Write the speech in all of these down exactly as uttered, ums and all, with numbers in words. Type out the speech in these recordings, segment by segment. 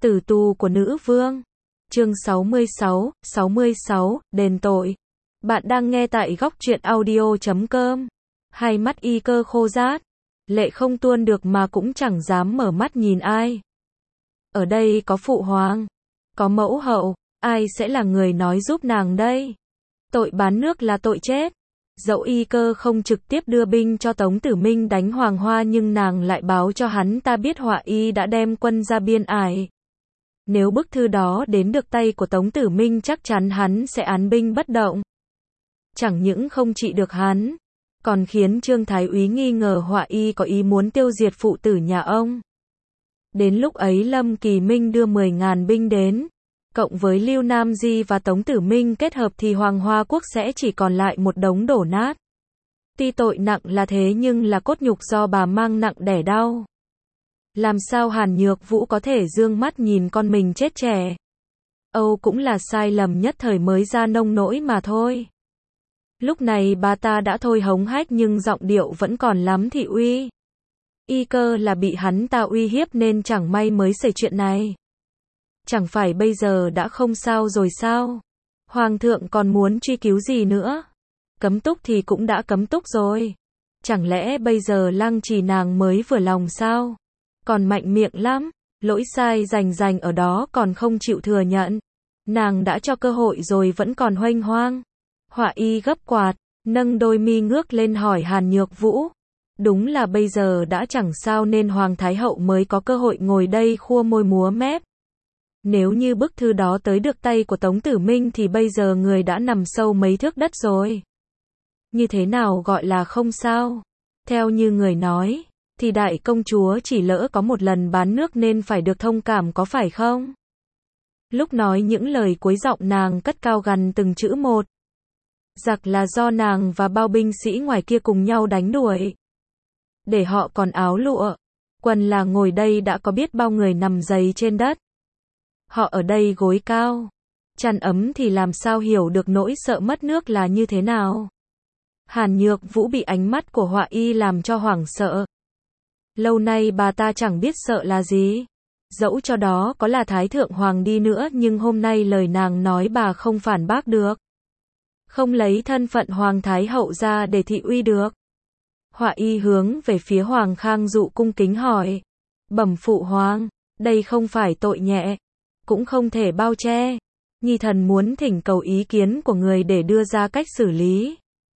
Tử tù của nữ vương. Chương sáu mươi sáu, sáu mươi sáu, đền tội. Bạn đang nghe tại góc truyện audio chấm com. Hai mắt y cơ khô rát. Lệ không tuôn được mà cũng chẳng dám mở mắt nhìn ai. Ở đây có phụ hoàng, có mẫu hậu, ai sẽ là người nói giúp nàng đây? Tội bán nước là tội chết. Dẫu y cơ không trực tiếp đưa binh cho Tống Tử Minh đánh Hoàng Hoa nhưng nàng lại báo cho hắn ta biết Họa Y đã đem quân ra biên ải. Nếu bức thư đó đến được tay của Tống Tử Minh chắc chắn hắn sẽ án binh bất động. Chẳng những không trị được hắn, còn khiến Trương Thái Úy nghi ngờ Họa Y có ý muốn tiêu diệt phụ tử nhà ông. Đến lúc ấy Lâm Kỳ Minh đưa mười ngàn binh đến, cộng với Lưu Nam Di và Tống Tử Minh kết hợp thì Hoàng Hoa Quốc sẽ chỉ còn lại một đống đổ nát. Tuy tội nặng là thế nhưng là cốt nhục do bà mang nặng đẻ đau. Làm sao Hàn Nhược Vũ có thể dương mắt nhìn con mình chết trẻ? Âu cũng là sai lầm nhất thời mới ra nông nỗi mà thôi. Lúc này bà ta đã thôi hống hách nhưng giọng điệu vẫn còn lắm thị uy. Y cơ là bị hắn ta uy hiếp nên chẳng may mới xảy chuyện này. Chẳng phải bây giờ đã không sao rồi sao? Hoàng thượng còn muốn truy cứu gì nữa? Cấm túc thì cũng đã cấm túc rồi. Chẳng lẽ bây giờ Lăng Trì nàng mới vừa lòng sao? Còn mạnh miệng lắm, lỗi sai rành rành ở đó còn không chịu thừa nhận. Nàng đã cho cơ hội rồi vẫn còn huênh hoang. Họa Y gấp quạt, nâng đôi mi ngước lên hỏi Hàn Nhược Vũ. Đúng là bây giờ đã chẳng sao nên Hoàng Thái Hậu mới có cơ hội ngồi đây khua môi múa mép. Nếu như bức thư đó tới được tay của Tống Tử Minh thì bây giờ người đã nằm sâu mấy thước đất rồi. Như thế nào gọi là không sao? Theo như người nói, thì đại công chúa chỉ lỡ có một lần bán nước nên phải được thông cảm có phải không? Lúc nói những lời cuối giọng nàng cất cao gần từng chữ một. Giặc là do nàng và bao binh sĩ ngoài kia cùng nhau đánh đuổi. Để họ còn áo lụa, quần là ngồi đây đã có biết bao người nằm dày trên đất. Họ ở đây gối cao, chăn ấm thì làm sao hiểu được nỗi sợ mất nước là như thế nào. Hàn Nhược Vũ bị ánh mắt của Họa Y làm cho hoảng sợ. Lâu nay bà ta chẳng biết sợ là gì. Dẫu cho đó có là Thái Thượng Hoàng đi nữa nhưng hôm nay lời nàng nói bà không phản bác được. Không lấy thân phận Hoàng Thái Hậu ra để thị uy được. Họa Y hướng về phía Hoàng Khang Dụ cung kính hỏi. Bẩm phụ hoàng, đây không phải tội nhẹ, cũng không thể bao che. Nhi thần muốn thỉnh cầu ý kiến của người để đưa ra cách xử lý.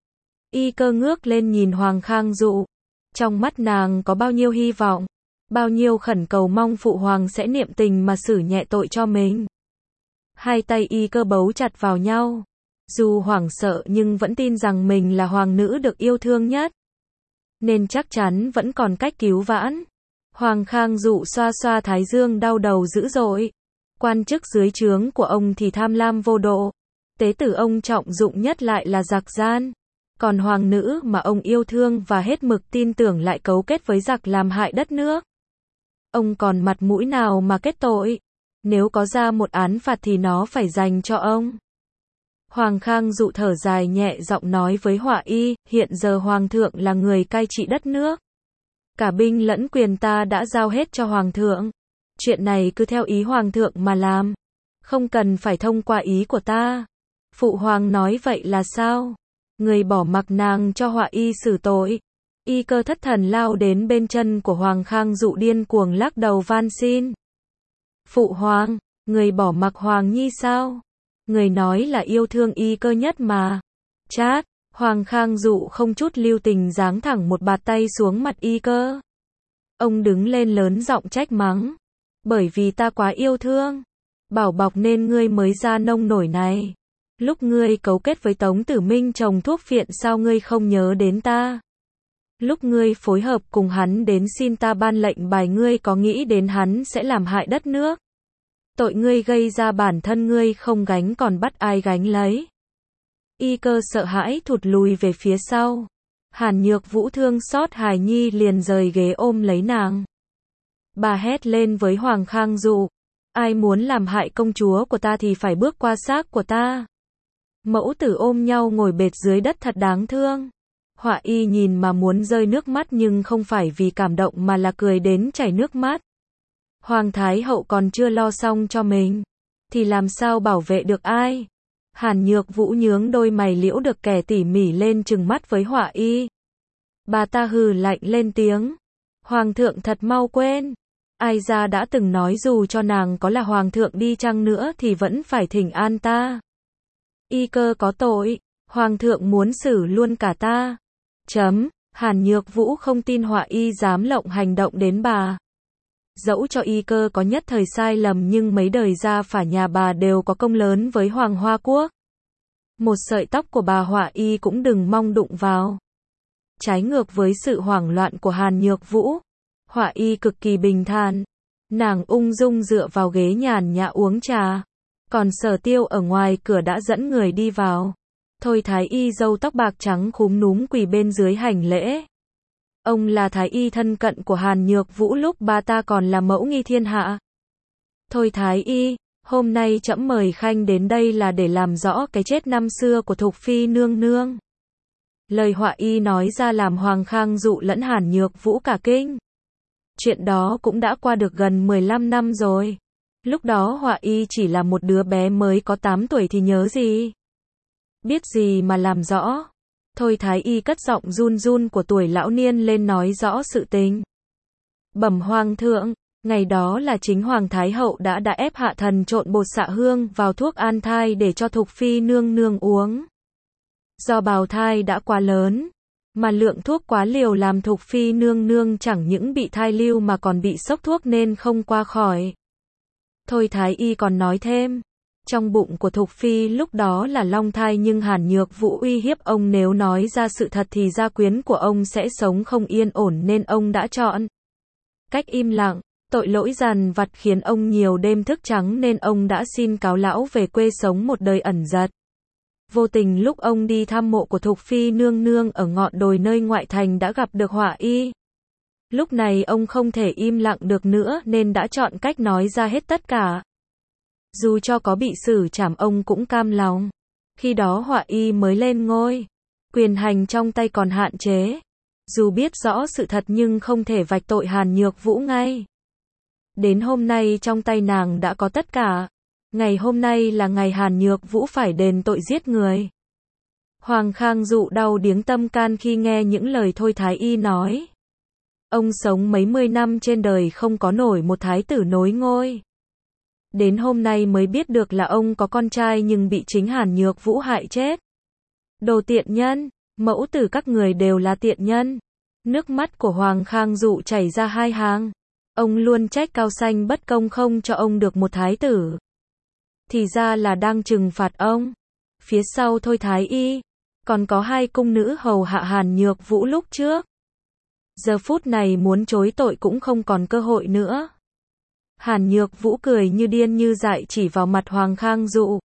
Y cơ ngước lên nhìn Hoàng Khang Dụ. Trong mắt nàng có bao nhiêu hy vọng, bao nhiêu khẩn cầu mong phụ hoàng sẽ niệm tình mà xử nhẹ tội cho mình. Hai tay Y cơ bấu chặt vào nhau. Dù hoảng sợ nhưng vẫn tin rằng mình là hoàng nữ được yêu thương nhất. Nên chắc chắn vẫn còn cách cứu vãn. Hoàng Khang Dụ xoa xoa thái dương đau đầu dữ dội. Quan chức dưới trướng của ông thì tham lam vô độ. Tế tử ông trọng dụng nhất lại là giặc gian. Còn hoàng nữ mà ông yêu thương và hết mực tin tưởng lại cấu kết với giặc làm hại đất nước. Ông còn mặt mũi nào mà kết tội? Nếu có ra một án phạt thì nó phải dành cho ông. Hoàng Khang Dụ thở dài nhẹ giọng nói với Họa Y, hiện giờ Hoàng thượng là người cai trị đất nước. Cả binh lẫn quyền ta đã giao hết cho Hoàng thượng. Chuyện này cứ theo ý Hoàng thượng mà làm. Không cần phải thông qua ý của ta. Phụ hoàng nói vậy là sao? Người bỏ mặc nàng cho Họa Y xử tội. Y cơ thất thần lao đến bên chân của Hoàng Khang Dụ điên cuồng lắc đầu van xin. Phụ hoàng, người bỏ mặc Hoàng Nhi sao? Người nói là yêu thương Y cơ nhất mà. Chát, Hoàng Khang Dụ không chút lưu tình giáng thẳng một bạt tay xuống mặt Y cơ. Ông đứng lên lớn giọng trách mắng. Bởi vì ta quá yêu thương, bảo bọc nên ngươi mới ra nông nổi này. Lúc ngươi cấu kết với Tống Tử Minh trồng thuốc phiện sao ngươi không nhớ đến ta? Lúc ngươi phối hợp cùng hắn đến xin ta ban lệnh bài ngươi có nghĩ đến hắn sẽ làm hại đất nước? Tội ngươi gây ra bản thân ngươi không gánh còn bắt ai gánh lấy? Y cơ sợ hãi thụt lùi về phía sau. Hàn Nhược Vũ thương xót hài nhi liền rời ghế ôm lấy nàng. Bà hét lên với Hoàng Khang Dụ. Ai muốn làm hại công chúa của ta thì phải bước qua xác của ta. Mẫu tử ôm nhau ngồi bệt dưới đất thật đáng thương. Họa Y nhìn mà muốn rơi nước mắt nhưng không phải vì cảm động mà là cười đến chảy nước mắt. Hoàng Thái Hậu còn chưa lo xong cho mình, thì làm sao bảo vệ được ai? Hàn Nhược Vũ nhướng đôi mày liễu được kẻ tỉ mỉ lên trừng mắt với Họa Y. Bà ta hừ lạnh lên tiếng. Hoàng thượng thật mau quên. Ai ra đã từng nói dù cho nàng có là hoàng thượng đi chăng nữa thì vẫn phải thỉnh an ta. Y cơ có tội, hoàng thượng muốn xử luôn cả ta. Chấm, Hàn Nhược Vũ không tin Họa Y dám lộng hành động đến bà. Dẫu cho Y cơ có nhất thời sai lầm nhưng mấy đời gia phả nhà bà đều có công lớn với Hoàng Hoa Quốc. Một sợi tóc của bà Họa Y cũng đừng mong đụng vào. Trái ngược với sự hoảng loạn của Hàn Nhược Vũ, Họa Y cực kỳ bình thản. Nàng ung dung dựa vào ghế nhàn nhã uống trà. Còn Sở Tiêu ở ngoài cửa đã dẫn người đi vào. Thôi Thái Y râu tóc bạc trắng khúm núm quỳ bên dưới hành lễ. Ông là Thái Y thân cận của Hàn Nhược Vũ lúc bà ta còn là mẫu nghi thiên hạ. Thôi Thái Y, hôm nay trẫm mời khanh đến đây là để làm rõ cái chết năm xưa của Thục Phi nương nương. Lời Họa Y nói ra làm Hoàng Khang Dụ lẫn Hàn Nhược Vũ cả kinh. Chuyện đó cũng đã qua được gần mười lăm năm rồi. Lúc đó Họa Y chỉ là một đứa bé mới có tám tuổi thì nhớ gì. Biết gì mà làm rõ. Thôi Thái Y cất giọng run run của tuổi lão niên lên nói rõ sự tình. Bẩm Hoàng thượng, ngày đó là chính Hoàng Thái Hậu đã đã ép hạ thần trộn bột xạ hương vào thuốc an thai để cho Thục Phi nương nương uống. Do bào thai đã quá lớn, mà lượng thuốc quá liều làm Thục Phi nương nương chẳng những bị thai lưu mà còn bị sốc thuốc nên không qua khỏi. Thôi Thái Y còn nói thêm, trong bụng của Thục Phi lúc đó là long thai nhưng Hàn Nhược Vũ uy hiếp ông nếu nói ra sự thật thì gia quyến của ông sẽ sống không yên ổn nên ông đã chọn cách im lặng. Tội lỗi dằn vặt khiến ông nhiều đêm thức trắng nên ông đã xin cáo lão về quê sống một đời ẩn giật. Vô tình lúc ông đi thăm mộ của Thục Phi nương nương ở ngọn đồi nơi ngoại thành đã gặp được Họa Y. Lúc này ông không thể im lặng được nữa nên đã chọn cách nói ra hết tất cả. Dù cho có bị xử trảm ông cũng cam lòng. Khi đó Họa Y mới lên ngôi. Quyền hành trong tay còn hạn chế. Dù biết rõ sự thật nhưng không thể vạch tội Hàn Nhược Vũ ngay. Đến hôm nay trong tay nàng đã có tất cả. Ngày hôm nay là ngày Hàn Nhược Vũ phải đền tội giết người. Hoàng Khang Dụ đau điếng tâm can khi nghe những lời Thôi Thái Y nói. Ông sống mấy mươi năm trên đời không có nổi một thái tử nối ngôi. Đến hôm nay mới biết được là ông có con trai nhưng bị chính Hàn Nhược Vũ hại chết. Đồ tiện nhân, mẫu tử các người đều là tiện nhân. Nước mắt của Hoàng Khang Dụ chảy ra hai hàng. Ông luôn trách Cao Xanh bất công không cho ông được một thái tử. Thì ra là đang trừng phạt ông. Phía sau Thôi Thái Y, còn có hai cung nữ hầu hạ Hàn Nhược Vũ lúc trước. Giờ phút này muốn chối tội cũng không còn cơ hội nữa. Hàn Nhược Vũ cười như điên như dại chỉ vào mặt Hoàng Khang Dụ.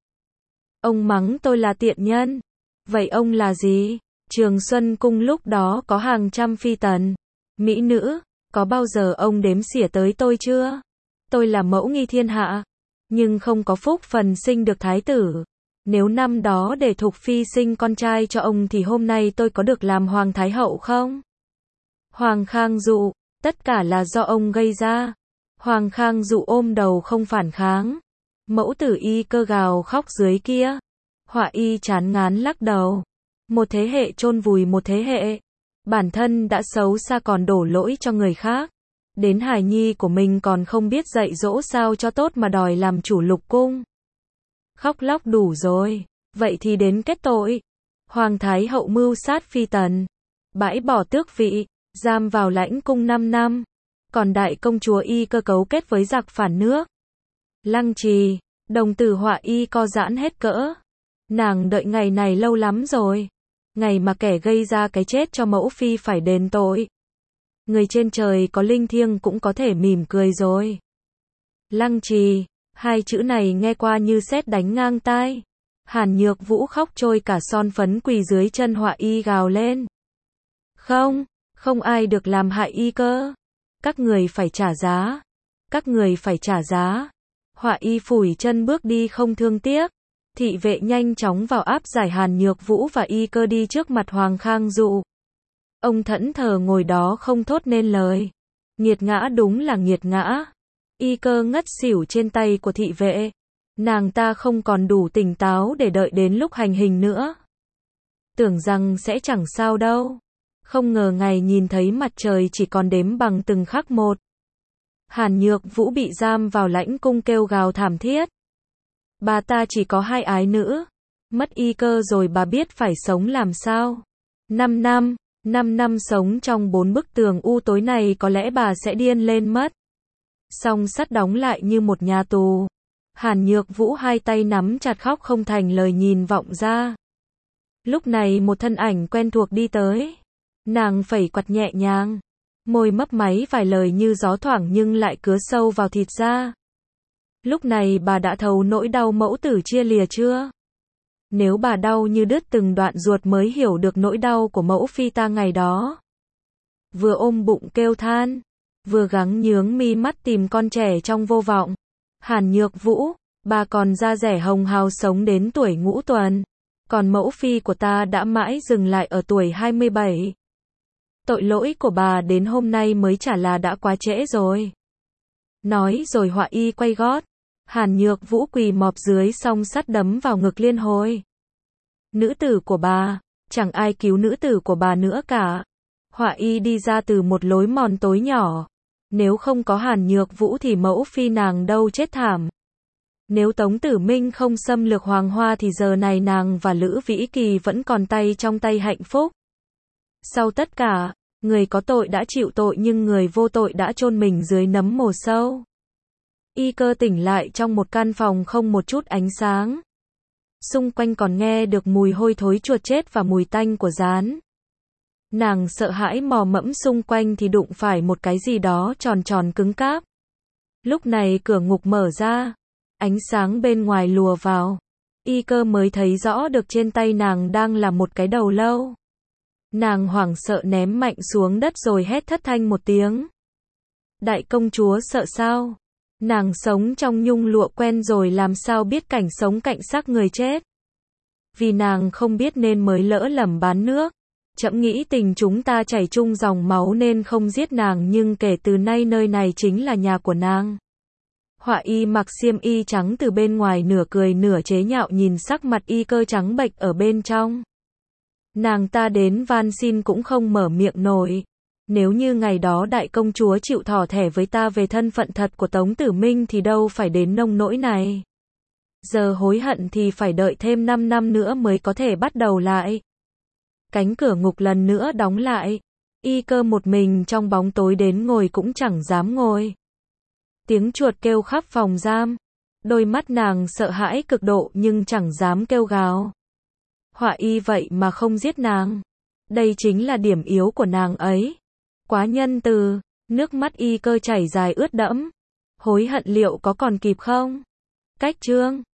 Ông mắng tôi là tiện nhân. Vậy ông là gì? Trường Xuân Cung lúc đó có hàng trăm phi tần, mỹ nữ. Có bao giờ ông đếm xỉa tới tôi chưa? Tôi là mẫu nghi thiên hạ. Nhưng không có phúc phần sinh được thái tử. Nếu năm đó để Thục Phi sinh con trai cho ông thì hôm nay tôi có được làm Hoàng Thái Hậu không? Hoàng Khang Dụ, tất cả là do ông gây ra. Hoàng Khang Dụ ôm đầu không phản kháng. Mẫu tử Y cơ gào khóc dưới kia. Họa Y chán ngán lắc đầu. Một thế hệ chôn vùi một thế hệ. Bản thân đã xấu xa còn đổ lỗi cho người khác. Đến hài nhi của mình còn không biết dạy dỗ sao cho tốt mà đòi làm chủ lục cung. Khóc lóc đủ rồi. Vậy thì đến kết tội. Hoàng Thái Hậu mưu sát phi tần. Bãi bỏ tước vị. Giam vào lãnh cung năm năm. Còn đại công chúa Y cơ cấu kết với giặc phản nước. Lăng Trì. Đồng tử Họa Y co giãn hết cỡ. Nàng đợi ngày này lâu lắm rồi. Ngày mà kẻ gây ra cái chết cho mẫu phi phải đền tội. Người trên trời có linh thiêng cũng có thể mỉm cười rồi. Lăng Trì, hai chữ này nghe qua như sét đánh ngang tai. Hàn Nhược Vũ khóc trôi cả son phấn quỳ dưới chân Họa Y gào lên. Không, không ai được làm hại Y cơ. Các người phải trả giá. Các người phải trả giá. Họa Y phủi chân bước đi không thương tiếc. Thị vệ nhanh chóng vào áp giải Hàn Nhược Vũ và Y cơ đi trước mặt Hoàng Khang Dụ. Ông thẫn thờ ngồi đó không thốt nên lời. Nghiệt ngã đúng là nghiệt ngã. Y Cơ ngất xỉu trên tay của thị vệ. Nàng ta không còn đủ tỉnh táo để đợi đến lúc hành hình nữa. Tưởng rằng sẽ chẳng sao đâu. Không ngờ ngày nhìn thấy mặt trời chỉ còn đếm bằng từng khắc một. Hàn Nhược Vũ bị giam vào lãnh cung kêu gào thảm thiết. Bà ta chỉ có hai ái nữ. Mất Y Cơ rồi bà biết phải sống làm sao. Năm năm, năm năm sống trong bốn bức tường u tối này có lẽ bà sẽ điên lên mất. Song sắt đóng lại như một nhà tù. Hàn Nhược Vũ hai tay nắm chặt khóc không thành lời nhìn vọng ra. Lúc này một thân ảnh quen thuộc đi tới. Nàng phẩy quạt nhẹ nhàng. Môi mấp máy vài lời như gió thoảng nhưng lại cứa sâu vào thịt da. Lúc này bà đã thấu nỗi đau mẫu tử chia lìa chưa? Nếu bà đau như đứt từng đoạn ruột mới hiểu được nỗi đau của mẫu phi ta ngày đó. Vừa ôm bụng kêu than, vừa gắng nhướng mi mắt tìm con trẻ trong vô vọng. Hàn Nhược Vũ, bà còn da dẻ hồng hào sống đến tuổi ngũ tuần. Còn mẫu phi của ta đã mãi dừng lại ở tuổi hai mươi bảy. Tội lỗi của bà đến hôm nay mới chả là đã quá trễ rồi. Nói rồi Họa Y quay gót. Hàn Nhược Vũ quỳ mọp dưới song sắt đấm vào ngực liên hồi. Nữ tử của bà, chẳng ai cứu nữ tử của bà nữa cả. Họa Y đi ra từ một lối mòn tối nhỏ. Nếu không có Hàn Nhược Vũ thì mẫu phi nàng đâu chết thảm. Nếu Tống Tử Minh không xâm lược Hoàng Hoa thì giờ này nàng và Lữ Vĩ Kỳ vẫn còn tay trong tay hạnh phúc. Sau tất cả, người có tội đã chịu tội nhưng người vô tội đã chôn mình dưới nấm mồ sâu. Y Cơ tỉnh lại trong một căn phòng không một chút ánh sáng. Xung quanh còn nghe được mùi hôi thối chuột chết và mùi tanh của rán. Nàng sợ hãi mò mẫm xung quanh thì đụng phải một cái gì đó tròn tròn cứng cáp. Lúc này cửa ngục mở ra. Ánh sáng bên ngoài lùa vào. Y Cơ mới thấy rõ được trên tay nàng đang là một cái đầu lâu. Nàng hoảng sợ ném mạnh xuống đất rồi hét thất thanh một tiếng. Đại công chúa sợ sao? Nàng sống trong nhung lụa quen rồi làm sao biết cảnh sống cạnh xác người chết. Vì nàng không biết nên mới lỡ lầm bán nước. Trẫm nghĩ tình chúng ta chảy chung dòng máu nên không giết nàng nhưng kể từ nay nơi này chính là nhà của nàng. Họa Y mặc xiêm y trắng từ bên ngoài nửa cười nửa chế nhạo nhìn sắc mặt Y Cơ trắng bệch ở bên trong. Nàng ta đến van xin cũng không mở miệng nổi. Nếu như ngày đó đại công chúa chịu thỏ thẻ với ta về thân phận thật của Tống Tử Minh thì đâu phải đến nông nỗi này. Giờ hối hận thì phải đợi thêm năm năm nữa mới có thể bắt đầu lại. Cánh cửa ngục lần nữa đóng lại. Y Cơ một mình trong bóng tối đến ngồi cũng chẳng dám ngồi. Tiếng chuột kêu khắp phòng giam. Đôi mắt nàng sợ hãi cực độ nhưng chẳng dám kêu gào. Họa Y vậy mà không giết nàng. Đây chính là điểm yếu của nàng ấy. Quá nhân từ. Nước mắt Y Cơ chảy dài ướt đẫm. Hối hận liệu có còn kịp không? Cách chương